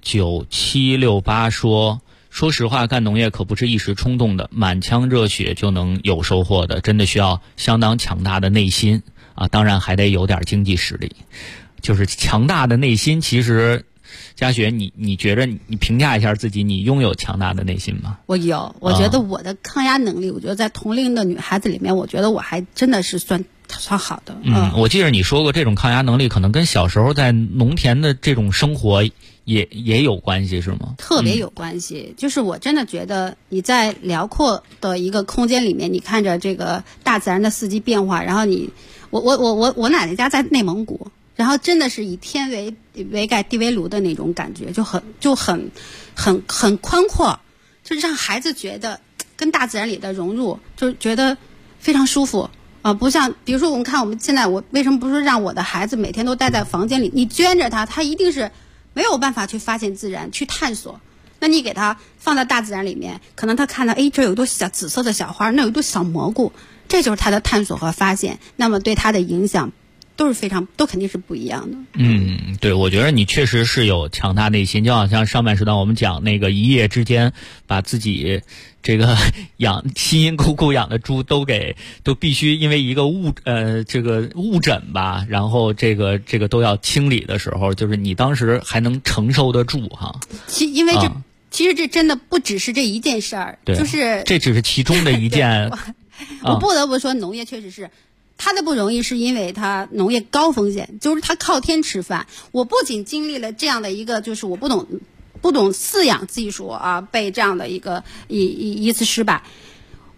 K: 9768说实话，干农业可不是一时冲动的，满腔热血就能有收获的，真的需要相当强大的内心啊，当然还得有点经济实力。就是强大的内心，其实佳雪，你觉得你评价一下自己，你拥有强大的内心吗？
L: 我觉得我的抗压能力，我觉得在同龄的女孩子里面，我觉得我还真的是算好的。
K: 我记得你说过，这种抗压能力可能跟小时候在农田的这种生活也有关系，是吗？
L: 特别有关系。就是我真的觉得你在辽阔的一个空间里面，你看着这个大自然的四季变化，然后我奶奶家在内蒙古。然后真的是以天为盖地为炉的那种感觉，就很宽阔，就是让孩子觉得跟大自然里的融入，就觉得非常舒服啊，不像比如说我们现在我为什么不是让我的孩子每天都待在房间里？你圈着他一定是没有办法去发现自然，去探索。那你给他放在大自然里面，可能他看到这有一朵小紫色的小花，那有一朵小蘑菇，这就是他的探索和发现，那么对他的影响都肯定是不一样的。
K: 对，我觉得你确实是有强大内心，就好像上半时段我们讲那个一夜之间把自己这个辛辛苦苦养的猪都必须因为一个这个误诊吧，然后这个都要清理的时候，就是你当时还能承受得住哈。
L: 因为其实这真的不只是这一件事儿，就是
K: 这只是其中的一件。
L: 我不得不说，农业确实是。它的不容易是因为它农业高风险，就是它靠天吃饭。我不仅经历了这样的一个，就是我不懂饲养技术啊，被这样的一次失败。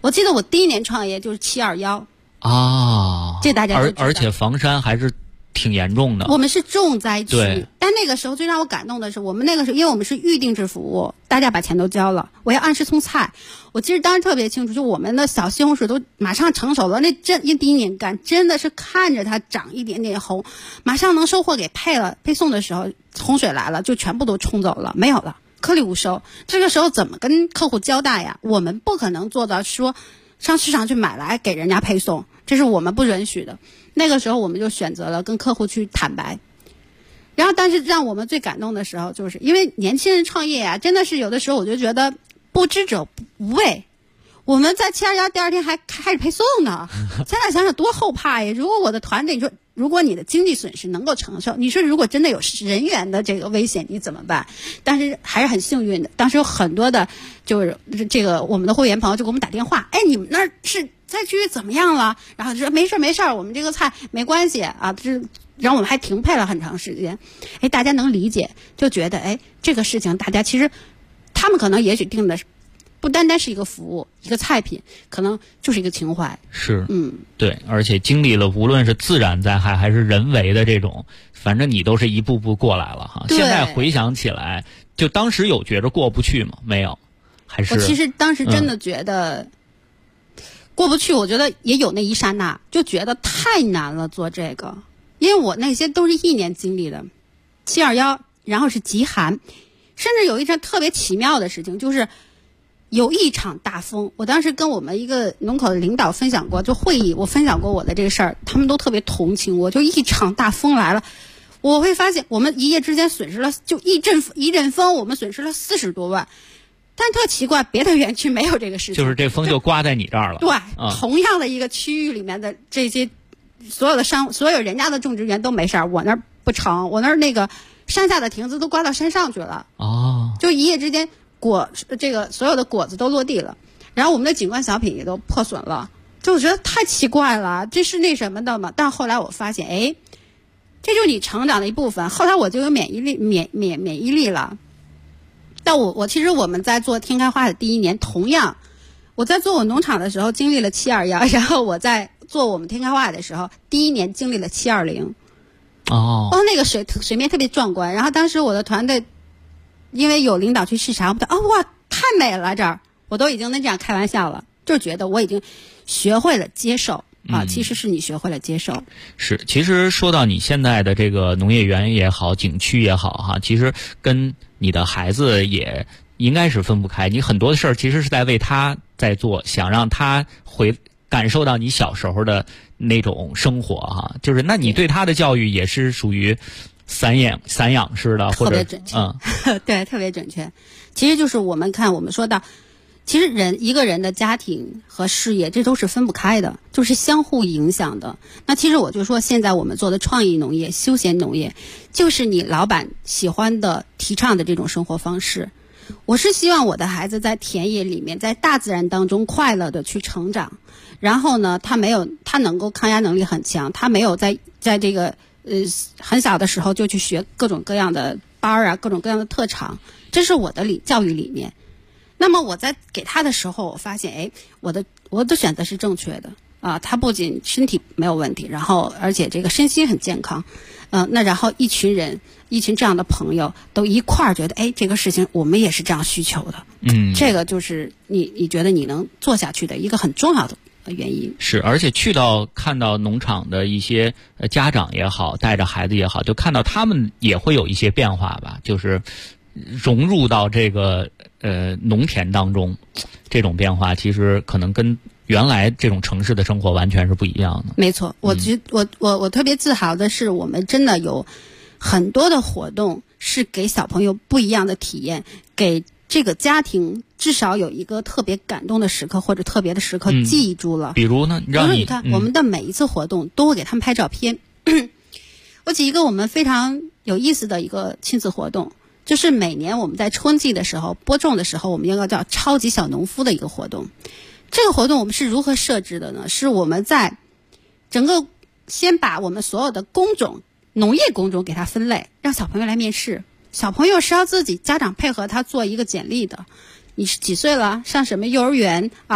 L: 我记得我第一年创业就是721
K: 啊，
L: 这大家都知道
K: 而且房山还是挺严重的。
L: 我们是重灾区，
K: 对。
L: 但那个时候最让我感动的是，我们那个时候因为我们是预定制服务，大家把钱都交了，我要按时送菜。我记得当时特别清楚，就我们的小西红柿都马上成熟了，那因为第一年干，真的是看着它长一点点红，马上能收获给配送的时候，洪水来了就全部都冲走了，没有了，颗粒无收。这个时候怎么跟客户交代呀？我们不可能做到说上市场去买来给人家配送，这是我们不允许的。那个时候我们就选择了跟客户去坦白。然后但是让我们最感动的时候，就是因为年轻人创业啊，真的是有的时候我就觉得不知者无畏。我们在721第二天还开始配送呢，现在想想多后怕呀！如果我的团队，你说如果你的经济损失能够承受，你说如果真的有人员的这个危险你怎么办？但是还是很幸运的，当时有很多的就是这个我们的会员朋友就给我们打电话，哎，你们那儿是灾区怎么样了？然后就说没事，我们这个菜没关系啊，然后我们还停配了很长时间。哎，大家能理解，就觉得哎，这个事情大家其实他们可能也许定的不单单是一个服务一个菜品，可能就是一个情怀。
K: 是，对，而且经历了无论是自然灾害还是人为的这种，反正你都是一步步过来了哈。现在回想起来，就当时有觉着过不去吗？没有，还是
L: 我其实当时真的觉得过不去，我觉得也有那一刹那，就觉得太难了做这个，因为我那些都是1年经历的，721，然后是极寒，甚至有一场特别奇妙的事情，就是有一场大风。我当时跟我们一个农口的领导分享过，就会议我分享过我的这个事儿，他们都特别同情我。就一场大风来了，我会发现我们一夜之间损失了，就一阵风，我们损失了40多万。但特奇怪，别的园区没有这个事情，
K: 就是这风就刮在你这儿了。
L: 对，同样的一个区域里面的这些所有人家的种植园都没事儿，我那儿不成，我那儿那个山下的亭子都刮到山上去了。
K: 哦，
L: 就一夜之间这个所有的果子都落地了，然后我们的景观小品也都破损了，就我觉得太奇怪了，这是那什么的嘛？但后来我发现，哎，这就是你成长的一部分。后来我就有免疫力了。但我其实我们在做天开花的第一年，同样我在做我农场的时候经历了721，然后我在做我们天开花的时候，第一年经历了720。那个水面特别壮观。然后当时我的团队因为有领导去视察，我们说哇太美了这儿，我都已经那样开玩笑了，就觉得我已经学会了接受啊。其实是你学会了接受。
K: 是，其实说到你现在的这个农业园也好，景区也好哈，其实跟你的孩子也应该是分不开。你很多的事儿其实是在为他在做，想让他感受到你小时候的那种生活哈。就是那你对他的教育也是属于散养式的，或者
L: 特别准确。对，特别准确。其实就是我们说到，其实一个人的家庭和事业这都是分不开的，就是相互影响的。那其实我就说，现在我们做的创意农业、休闲农业，就是你老板喜欢的、提倡的这种生活方式。我是希望我的孩子在田野里面，在大自然当中快乐的去成长。然后呢，他能够抗压能力很强，他没有在这个很小的时候就去学各种各样的班啊，各种各样的特长，这是我的教育理念。那么我在给他的时候，我发现，哎，我的选择是正确的啊。他不仅身体没有问题，然后而且这个身心很健康，那然后一群这样的朋友都一块儿觉得，哎，这个事情我们也是这样需求的，这个就是你觉得你能做下去的一个很重要的原因。
K: 是，而且看到农场的一些家长也好，带着孩子也好，就看到他们也会有一些变化吧，就是融入到这个农田当中，这种变化其实可能跟原来这种城市的生活完全是不一样的。
L: 没错，我特别自豪的是，我们真的有很多的活动是给小朋友不一样的体验，给这个家庭至少有一个特别感动的时刻或者特别的时刻记住了。
K: 比如呢，
L: 你看我们的每一次活动都会给他们拍照片。我举一个我们非常有意思的一个亲子活动，就是每年我们在春季的时候播种的时候，我们有个叫超级小农夫的一个活动。这个活动我们是如何设置的呢？是我们在整个先把我们所有的农业工种给它分类，让小朋友来面试。小朋友是要自己家长配合他做一个简历的，你是几岁了，上什么幼儿园啊，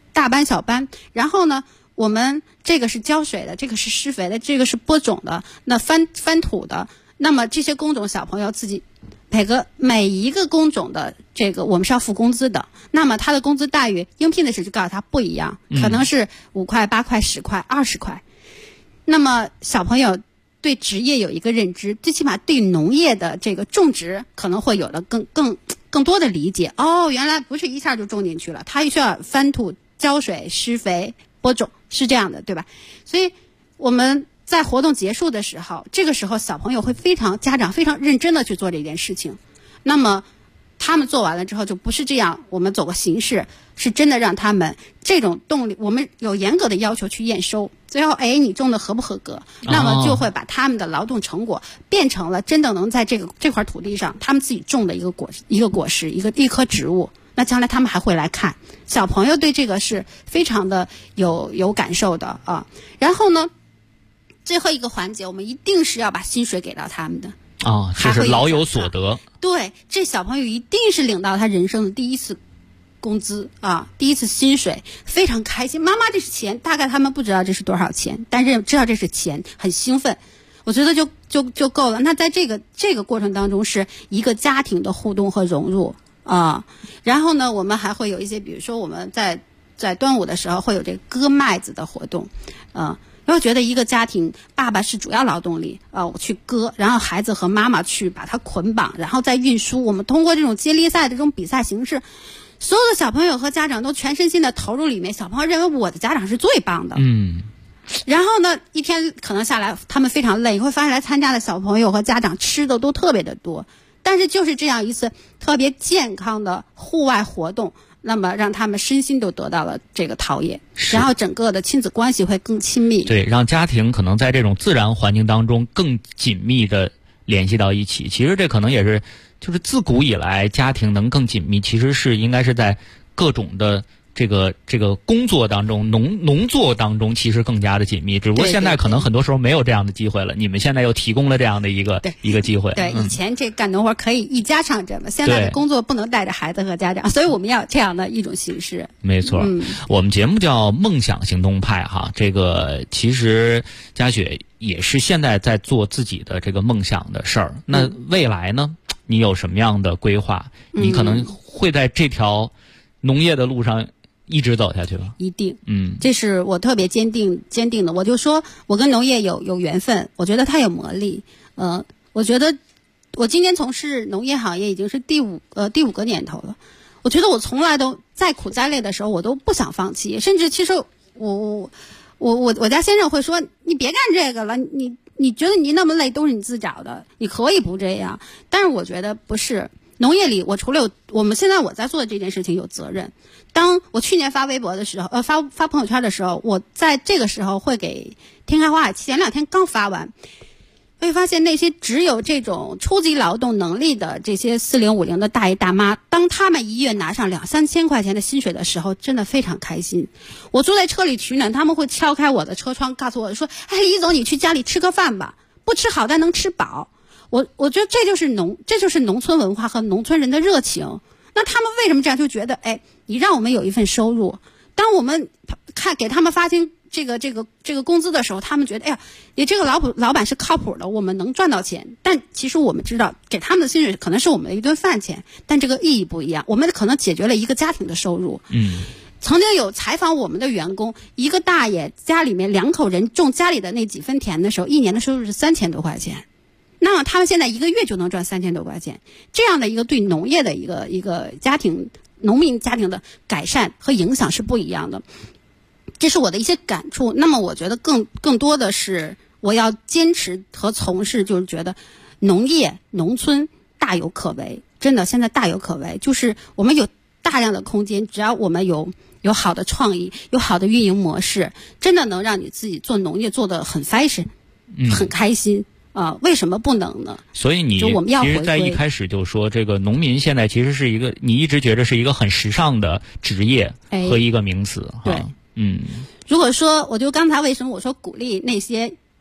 L: 大班小班，然后呢我们这个是浇水的，这个是施肥的，这个是播种的，那翻土的，那么这些工种小朋友自己每一个工种的这个我们是要付工资的，那么他的工资待遇应聘的时候就告诉他不一样，可能是5块、8块、10块、20块。那么小朋友对职业有一个认知，最起码对农业的这个种植可能会有了更多的理解。哦，原来不是一下就种进去了，他需要翻土、浇水、施肥、播种，是这样的，对吧？所以我们在活动结束的时候，这个时候小朋友会家长非常认真的去做这件事情。那么他们做完了之后就不是这样，我们走个形式，是真的让他们这种动力，我们有严格的要求去验收，最后你种的合不合格，那么就会把他们的劳动成果变成了真的能在这块土地上他们自己种的一个果实，一棵植物。那将来他们还会来看，小朋友对这个是非常的有感受的啊。然后呢，最后一个环节，我们一定是要把薪水给到他们的
K: 啊，这是老有所得。
L: 对，这小朋友一定是领到他人生的第一次工资啊，第一次薪水，非常开心。妈妈，这是钱，大概他们不知道这是多少钱，但是知道这是钱，很兴奋。我觉得就够了。那在这个过程当中，是一个家庭的互动和融入啊。然后呢，我们还会有一些，比如说我们在端午的时候会有这个割麦子的活动，因为觉得一个家庭爸爸是主要劳动力，我去割，然后孩子和妈妈去把它捆绑，然后再运输。我们通过这种接力赛的这种比赛形式，所有的小朋友和家长都全身心的投入里面。小朋友认为我的家长是最棒的。然后呢，一天可能下来他们非常累，你会发现来参加的小朋友和家长吃的都特别的多。但是就是这样一次特别健康的户外活动，那么让他们身心都得到了这个陶冶，然后整个的亲子关系会更亲密。
K: 对，让家庭可能在这种自然环境当中更紧密的联系到一起。其实这可能也是就是自古以来家庭能更紧密，其实是应该是在各种的这个工作当中，农作当中其实更加的紧密，只不过现在可能很多时候没有这样的机会了。你们现在又提供了这样的一个机会。
L: 对，以前这干农活可以一家上阵嘛，现在的工作不能带着孩子和家长，所以我们要这样的一种形式。
K: 没错，我们节目叫梦想行动派哈，这个其实佳雪也是现在在做自己的这个梦想的事儿。那未来呢，你有什么样的规划？你可能会在这条农业的路上一直走下去吧？一定，这是我特别坚定的。我就说我跟农业有缘分，我觉得它有魔力。我觉得我今年从事农业行业已经是第五个年头了。我觉得我从来都再苦再累的时候，我都不想放弃。甚至其实我家先生会说，你别干这个了，你觉得你那么累都是你自找的，你可以不这样。但是我觉得不是。农业里，我除了我们现在我在做的这件事情有责任。当我去年发微博的时候，发朋友圈的时候，我在这个时候会给天开花海前2天刚发完，会发现那些只有这种初级劳动能力的这些40、50的大爷大妈，当他们一月拿上2、3千块钱的薪水的时候，真的非常开心。我坐在车里取暖，他们会敲开我的车窗，告诉我说：“哎，李总，你去家里吃个饭吧，不吃好但能吃饱。”我觉得这就是农村文化和农村人的热情。那他们为什么这样？就觉得你让我们有一份收入。当我们给他们发行这个工资的时候，他们觉得你这个老板是靠谱的，我们能赚到钱。但其实我们知道，给他们的薪水可能是我们的一顿饭钱，但这个意义不一样。我们可能解决了一个家庭的收入。曾经有采访我们的员工，一个大爷家里面2口人种家里的那几分田的时候，一年的收入是3000多块钱。那么他们现在1个月就能赚3000多块钱，这样的一个对农业的一个家庭、农民家庭的改善和影响是不一样的。这是我的一些感触。那么我觉得更多的是我要坚持和从事，就是觉得农业、农村大有可为，真的现在大有可为。就是我们有大量的空间，只要我们有好的创意，有好的运营模式，真的能让你自己做农业做得很 fashion，很开心。为什么不能呢？所以你其实在一开始就说，这个农民现在其实是一个你一直觉得是一个很时尚的职业和一个名词。对，如果说我就刚才为什么我说鼓励那些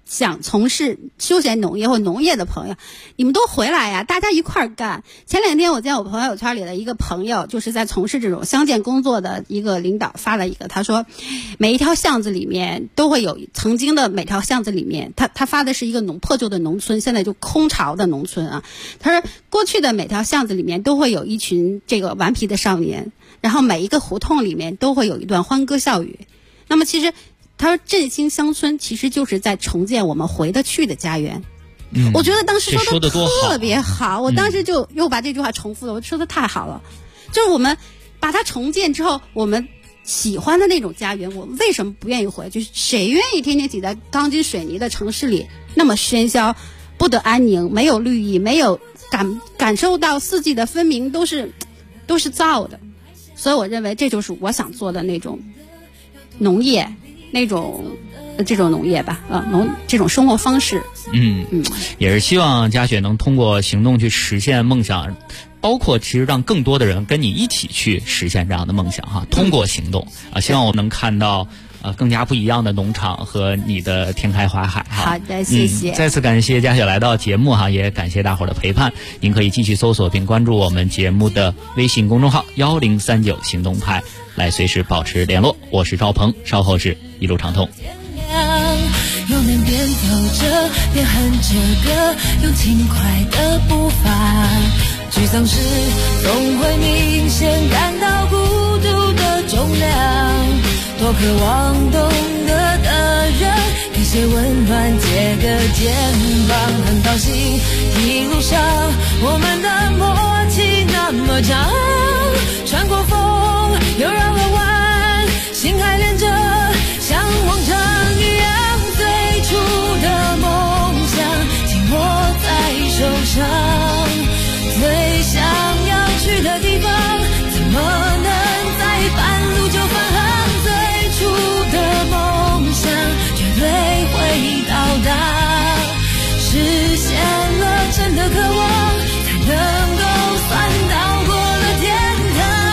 L: 想从事休闲农业或农业的朋友，你们都回来呀，大家一块儿干。前2天我见我朋友圈里的一个朋友，就是在从事这种乡建工作的一个领导发了一个，他说每一条巷子里面都会有，曾经的每条巷子里面，他发的是一个破旧的农村，现在就空巢的农村啊。他说过去的每条巷子里面都会有一群这个顽皮的少年，然后每一个胡同里面都会有一段欢歌笑语。那么其实他说振兴乡村其实就是在重建我们回得去的家园。我觉得当时说的特别好，我当时就又把这句话重复了，我说的太好了。就是我们把它重建之后，我们喜欢的那种家园，我们为什么不愿意回？就是谁愿意天天挤在钢筋水泥的城市里，那么喧嚣，不得安宁，没有绿意，没有感受到四季的分明，都是造的。所以我认为这就是我想做的那种农业，这种农业吧，这种生活方式。
K: 也是希望佳雪能通过行动去实现梦想，包括其实让更多的人跟你一起去实现这样的梦想哈。通过行动希望我能看到更加不一样的农场和你的天开花海哈。
L: 好的，谢谢。
K: 再次感谢佳雪来到节目哈，也感谢大伙儿的陪伴。您可以继续搜索并关注我们节目的微信公众号1039行动派，来随时保持联络。我是赵鹏，稍后是一路畅通。
O: 又能边走着边哼着歌，用轻快的步伐。沮丧时总会明显感到孤独的重量，多渴望懂得的人给些温暖，借个肩膀。很高兴一路上我们的默契那么长，穿过风又绕个弯，心还连着像往常一样。最初的梦想紧握在手上，最想要去的地方怎么能在半路就返航？最初的梦想绝对会到达，实现了真的渴望，才能够算到过了天堂。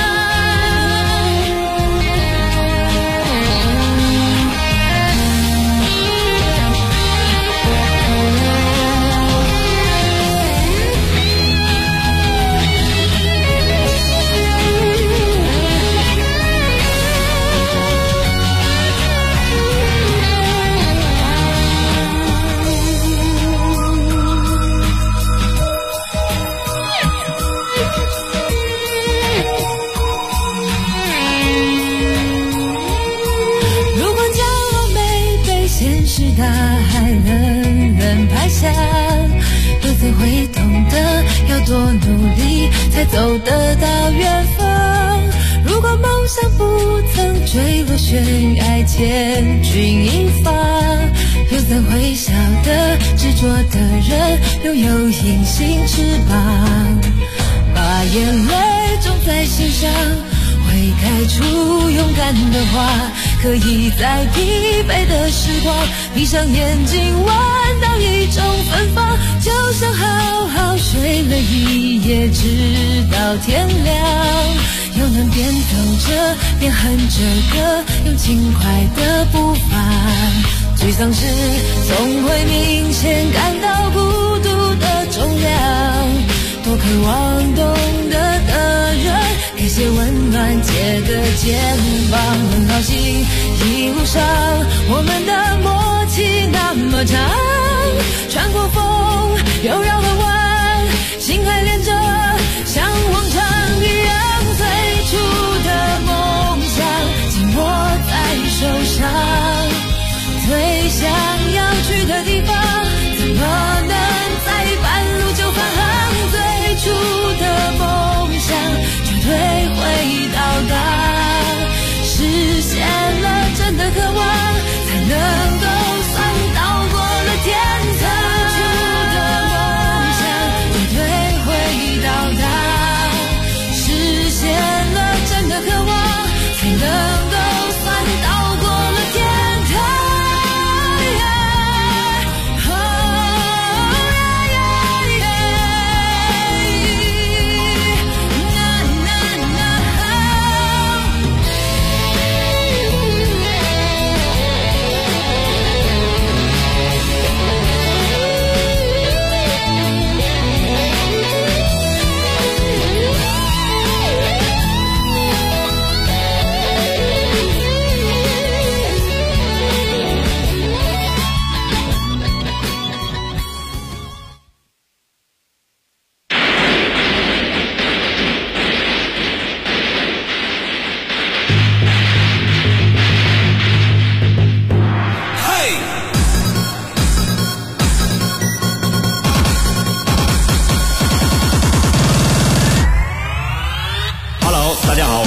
O: 大海冷冷拍下，又怎会懂得要多努力才走得到远方？如果梦想不曾坠落悬崖，千钧一发，又怎会晓得执着的人拥有隐形翅膀？把眼泪种在心上，会开出勇敢的花，可以在疲惫的时光闭上眼睛闻到一种芬芳，就像好好睡了一夜直到天亮，又能边走着边哼着歌，用轻快的步伐。沮丧时总会明显感到孤独的重量，多渴望懂得的人给些温暖，借个肩膀。很高兴一路上我们的默契那么长，穿过风又绕了弯，心还连着像往常一样。最初的梦想紧握在手上，最想要去的地方怎么能在半路就返航？最初的梦想绝对会到达，实现了真的渴望，才能够算到过了天堂。最初的梦想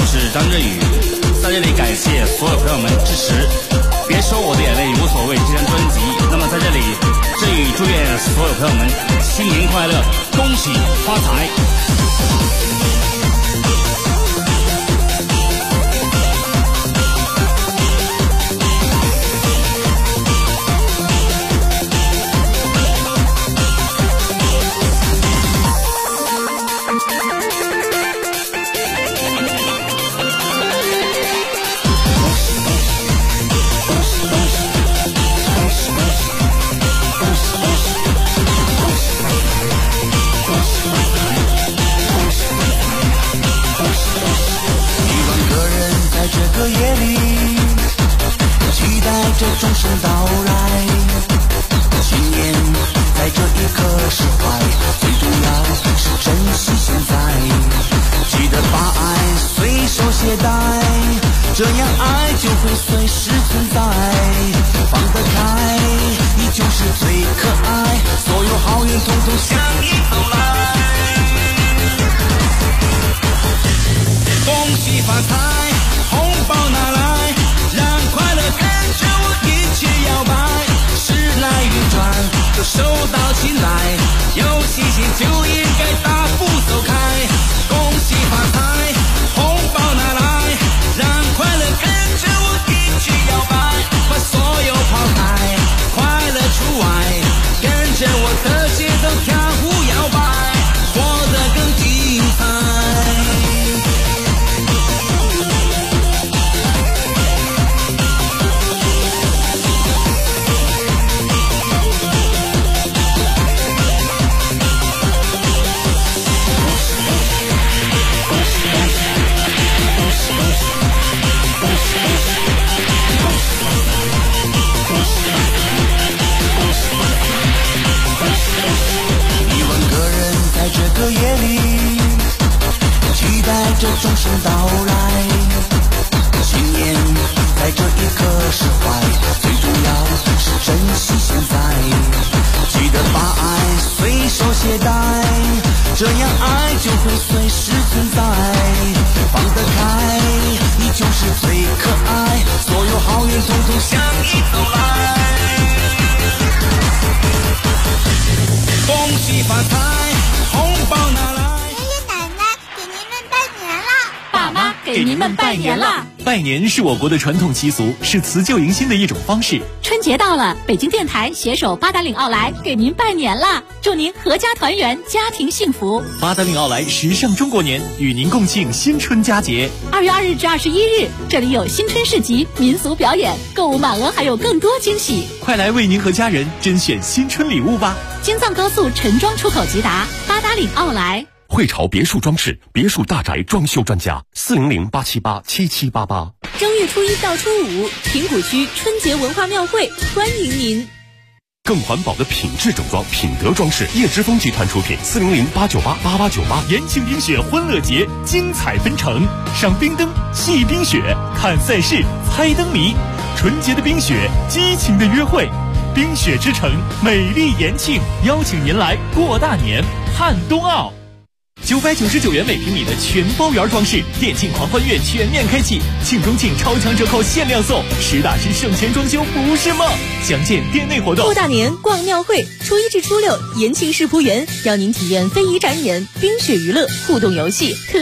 P: 是张振宇，在这里感谢所有朋友们支持。别说我的眼泪无所谓这张专辑，那么在这里，振宇祝愿所有朋友们新年快乐，恭喜发财。
Q: 钟声到来，新年在这一刻释怀，最重要是珍惜现在，记得把爱随手携带，这样爱就会随时存在，放得开你就是最可爱，所有好运统统向你走来，恭喜发财，红包拿来，让快乐跟着我一起摇摆，时来运转就手到擒来，有信心就应该大步走开，恭喜发财，红包拿来，让快乐跟着我一起摇摆，把所有抛开，快乐除外，跟着我的节奏跳舞摇摆，活得更精彩。这个夜里，期待着钟声到来，新年在这一刻释怀，最重要是珍惜现在，记得把爱随手携带，这样爱就会随时存在，放得开你就是最可爱，所有好运统统向你走来，恭喜发财，红包拿来！
J: 爷爷奶奶给您们拜年啦！
N: 爸妈给您们拜年啦！
G: 拜年是我国的传统习俗，是辞旧迎新的一种方式。
N: 春节到了，北京电台携手八达岭奥莱给您拜年啦！祝您阖家团圆，家庭幸福。
G: 八达岭奥莱时尚中国年，与您共庆新春佳节。
N: 2月2日至21日，这里有新春市集、民俗表演，购物满额还有更多惊喜。
G: 快来为您和家人甄选新春礼物吧！
N: 京藏高速陈庄出口直达，八达岭奥莱。
M: 汇潮别墅装饰，别墅大宅装修专家，400-878-7788。
N: 正月初1到初5，平谷区春节文化庙会欢迎您。
M: 更环保的品质整装，品德装饰，叶之峰集团出品，400-898-8898。
G: 延庆冰雪欢乐节精彩纷呈，赏冰灯，戏冰雪，看赛事，猜灯谜，纯洁的冰雪，激情的约会。冰雪之城，美丽延庆，邀请您来过大年，看冬奥。999元每平米的全包圆装饰，店庆狂欢月全面开启，庆中庆超强折扣限量送，实打实省钱装修不是梦。详见店内活动。
N: 过大年逛庙会，初1至初6，延庆世仆园邀您体验非遗展演、冰雪娱乐、互动游戏。